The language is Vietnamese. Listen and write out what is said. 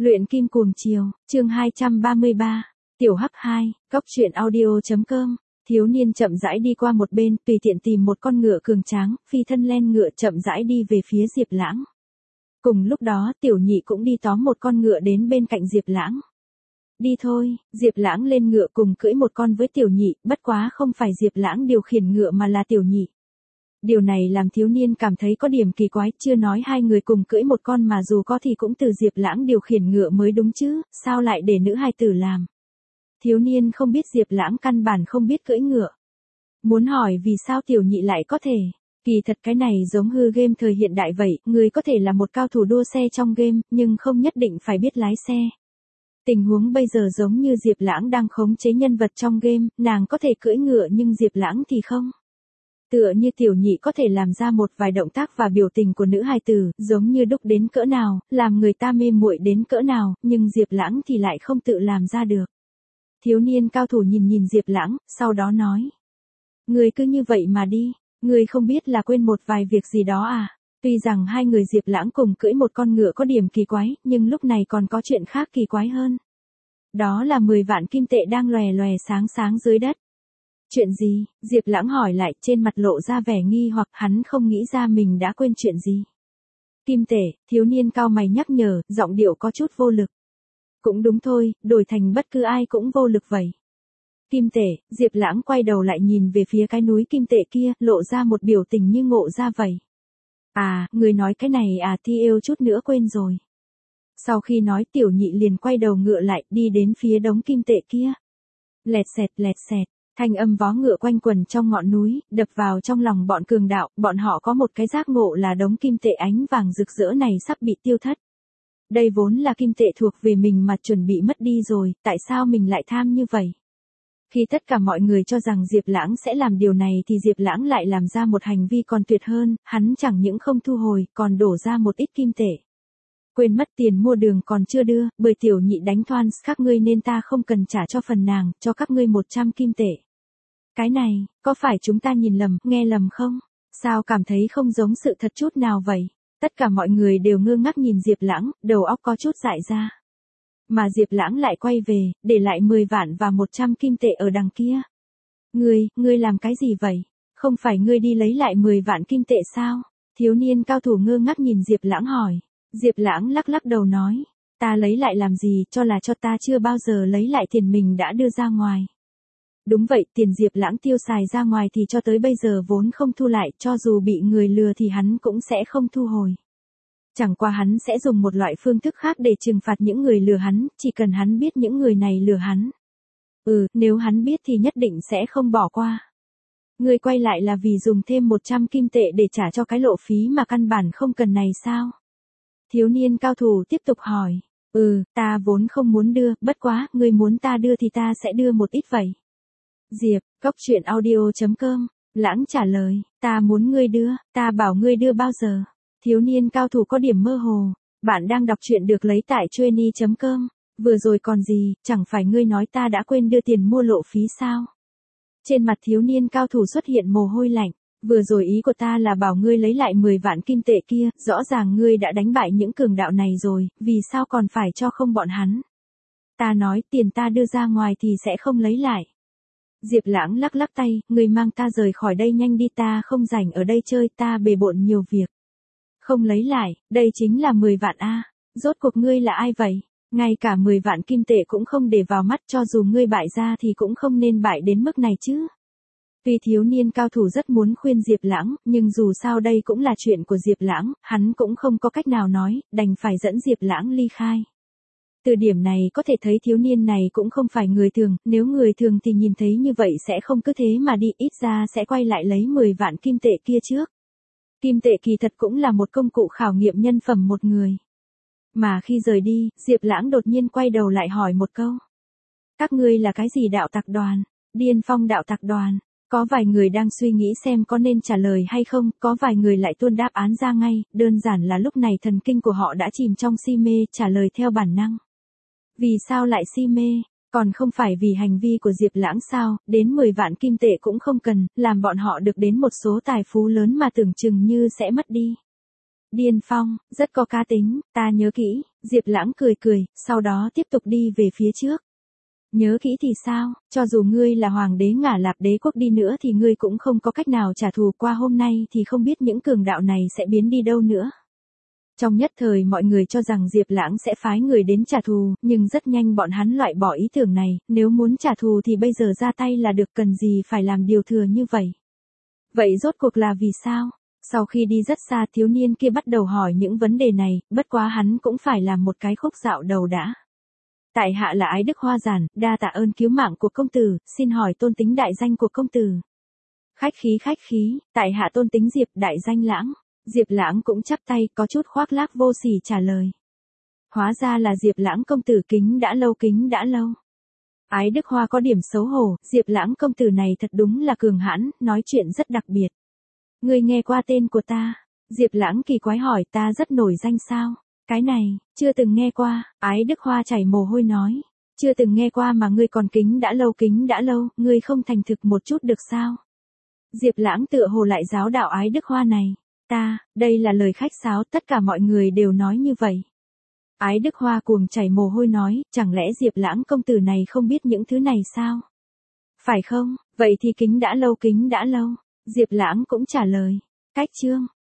Luyện kim cuồng chiều, chương 233, tiểu hắc 2, góc truyện audio.com. Thiếu niên chậm rãi đi qua một bên, tùy tiện tìm một con ngựa cường tráng, phi thân lên ngựa chậm rãi đi về phía Diệp Lãng. Cùng lúc đó, tiểu nhị cũng đi tóm một con ngựa đến bên cạnh Diệp Lãng. Đi thôi, Diệp Lãng lên ngựa cùng cưỡi một con với tiểu nhị, bất quá không phải Diệp Lãng điều khiển ngựa mà là tiểu nhị. Điều này làm thiếu niên cảm thấy có điểm kỳ quái, chưa nói hai người cùng cưỡi một con mà dù có thì cũng từ Diệp Lãng điều khiển ngựa mới đúng chứ, sao lại để nữ hài tử làm. Thiếu niên không biết Diệp Lãng căn bản không biết cưỡi ngựa. Muốn hỏi vì sao tiểu nhị lại có thể. Kỳ thật cái này giống hư game thời hiện đại vậy, người có thể là một cao thủ đua xe trong game, nhưng không nhất định phải biết lái xe. Tình huống bây giờ giống như Diệp Lãng đang khống chế nhân vật trong game, nàng có thể cưỡi ngựa nhưng Diệp Lãng thì không. Tựa như tiểu nhị có thể làm ra một vài động tác và biểu tình của nữ hài tử, giống như đúc đến cỡ nào, làm người ta mê muội đến cỡ nào, nhưng Diệp Lãng thì lại không tự làm ra được. Thiếu niên cao thủ nhìn Diệp Lãng, sau đó nói. Người cứ như vậy mà đi, người không biết là quên một vài việc gì đó à? Tuy rằng hai người Diệp Lãng cùng cưỡi một con ngựa có điểm kỳ quái, nhưng lúc này còn có chuyện khác kỳ quái hơn. Đó là 10 vạn kim tệ đang lòe lòe sáng sáng dưới đất. Chuyện gì? Diệp Lãng hỏi lại, trên mặt lộ ra vẻ nghi hoặc hắn không nghĩ ra mình đã quên chuyện gì. Kim tệ, thiếu niên cao mày nhắc nhở, giọng điệu có chút vô lực. Cũng đúng thôi, đổi thành bất cứ ai cũng vô lực vậy. Kim tệ, Diệp Lãng quay đầu lại nhìn về phía cái núi kim tệ kia, lộ ra một biểu tình như ngộ ra vậy. À, người nói cái này à, thì yêu chút nữa quên rồi. Sau khi nói tiểu nhị liền quay đầu ngựa lại, đi đến phía đống kim tệ kia. Lẹt xẹt, thanh âm vó ngựa quanh quần trong ngọn núi, đập vào trong lòng bọn cường đạo, bọn họ có một cái giác ngộ là đống kim tệ ánh vàng rực rỡ này sắp bị tiêu thất. Đây vốn là kim tệ thuộc về mình mà chuẩn bị mất đi rồi, tại sao mình lại tham như vậy? Khi tất cả mọi người cho rằng Diệp Lãng sẽ làm điều này thì Diệp Lãng lại làm ra một hành vi còn tuyệt hơn, hắn chẳng những không thu hồi, còn đổ ra một ít kim tệ. Quên mất tiền mua đường còn chưa đưa, bởi tiểu nhị đánh thoan các ngươi nên ta không cần trả cho phần nàng, cho các ngươi 100 kim tệ. Cái này, có phải chúng ta nhìn lầm, nghe lầm không? Sao cảm thấy không giống sự thật chút nào vậy? Tất cả mọi người đều ngơ ngác nhìn Diệp Lãng, đầu óc có chút dại ra. Mà Diệp Lãng lại quay về, để lại 10 vạn và 100 kim tệ ở đằng kia. Ngươi làm cái gì vậy? Không phải ngươi đi lấy lại 10 vạn kim tệ sao? Thiếu niên cao thủ ngơ ngác nhìn Diệp Lãng hỏi. Diệp Lãng lắc đầu nói. Ta lấy lại làm gì, cho là cho ta chưa bao giờ lấy lại tiền mình đã đưa ra ngoài. Đúng vậy, tiền Diệp Lãng tiêu xài ra ngoài thì cho tới bây giờ vốn không thu lại, cho dù bị người lừa thì hắn cũng sẽ không thu hồi. Chẳng qua hắn sẽ dùng một loại phương thức khác để trừng phạt những người lừa hắn, chỉ cần hắn biết những người này lừa hắn. Nếu hắn biết thì nhất định sẽ không bỏ qua. Ngươi quay lại là vì dùng thêm 100 kim tệ để trả cho cái lộ phí mà căn bản không cần này sao? Thiếu niên cao thủ tiếp tục hỏi. Ta vốn không muốn đưa, bất quá, ngươi muốn ta đưa thì ta sẽ đưa một ít vậy. Diệp, góc truyện audio.com, Lãng trả lời, ta muốn ngươi đưa, ta bảo ngươi đưa bao giờ? Thiếu niên cao thủ có điểm mơ hồ, bạn đang đọc truyện được lấy tại Chueny.com, vừa rồi còn gì, chẳng phải ngươi nói ta đã quên đưa tiền mua lộ phí sao? Trên mặt thiếu niên cao thủ xuất hiện mồ hôi lạnh, vừa rồi ý của ta là bảo ngươi lấy lại 10 vạn kim tệ kia, rõ ràng ngươi đã đánh bại những cường đạo này rồi, vì sao còn phải cho không bọn hắn? Ta nói tiền ta đưa ra ngoài thì sẽ không lấy lại. Diệp Lãng lắc tay, ngươi mang ta rời khỏi đây nhanh đi, ta không rảnh ở đây chơi, ta bề bộn nhiều việc. Không lấy lại, đây chính là 10 vạn a. Rốt cuộc ngươi là ai vậy? Ngay cả 10 vạn kim tệ cũng không để vào mắt, cho dù ngươi bại ra thì cũng không nên bại đến mức này chứ. Tuy thiếu niên cao thủ rất muốn khuyên Diệp Lãng, nhưng dù sao đây cũng là chuyện của Diệp Lãng, hắn cũng không có cách nào nói, đành phải dẫn Diệp Lãng ly khai. Từ điểm này có thể thấy thiếu niên này cũng không phải người thường, nếu người thường thì nhìn thấy như vậy sẽ không cứ thế mà đi, ít ra sẽ quay lại lấy 10 vạn kim tệ kia trước. Kim tệ kỳ thật cũng là một công cụ khảo nghiệm nhân phẩm một người. Mà khi rời đi, Diệp Lãng đột nhiên quay đầu lại hỏi một câu. Các ngươi là cái gì đạo tặc đoàn? Điên Phong đạo tặc đoàn. Có vài người đang suy nghĩ xem có nên trả lời hay không, có vài người lại tuôn đáp án ra ngay, đơn giản là lúc này thần kinh của họ đã chìm trong si mê, trả lời theo bản năng. Vì sao lại si mê? Còn không phải vì hành vi của Diệp Lãng sao, đến 10 vạn kim tệ cũng không cần, làm bọn họ được đến một số tài phú lớn mà tưởng chừng như sẽ mất đi. Điên phong, rất có cá tính, ta nhớ kỹ, Diệp Lãng cười cười, sau đó tiếp tục đi về phía trước. Nhớ kỹ thì sao, cho dù ngươi là hoàng đế Ngả Lạp đế quốc đi nữa thì ngươi cũng không có cách nào trả thù, qua hôm nay thì không biết những cường đạo này sẽ biến đi đâu nữa. Trong nhất thời mọi người cho rằng Diệp Lãng sẽ phái người đến trả thù, nhưng rất nhanh bọn hắn loại bỏ ý tưởng này, nếu muốn trả thù thì bây giờ ra tay là được, cần gì phải làm điều thừa như vậy. Vậy rốt cuộc là vì sao? Sau khi đi rất xa, thiếu niên kia bắt đầu hỏi những vấn đề này, bất quá hắn cũng phải làm một cái khúc dạo đầu đã. Tại hạ là Ái Đức Hoa Giản, đa tạ ơn cứu mạng của công tử, xin hỏi tôn tính đại danh của công tử. Khách khí, tại hạ tôn tính Diệp, đại danh Lãng. Diệp Lãng cũng chắp tay, có chút khoác lác vô sỉ trả lời. Hóa ra là Diệp Lãng công tử, kính đã lâu. Ái Đức Hoa có điểm xấu hổ, Diệp Lãng công tử này thật đúng là cường hãn, nói chuyện rất đặc biệt. Ngươi nghe qua tên của ta? Diệp Lãng kỳ quái hỏi, ta rất nổi danh sao? Cái này, chưa từng nghe qua, Ái Đức Hoa chảy mồ hôi nói. Chưa từng nghe qua mà ngươi còn kính đã lâu, ngươi không thành thực một chút được sao? Diệp Lãng tựa hồ lại giáo đạo Ái Đức Hoa này. Đây là lời khách sáo, tất cả mọi người đều nói như vậy. Ái Đức Hoa cuồng chảy mồ hôi nói, chẳng lẽ Diệp Lãng công tử này không biết những thứ này sao? Phải không, vậy thì kính đã lâu. Diệp Lãng cũng trả lời. Cách chương.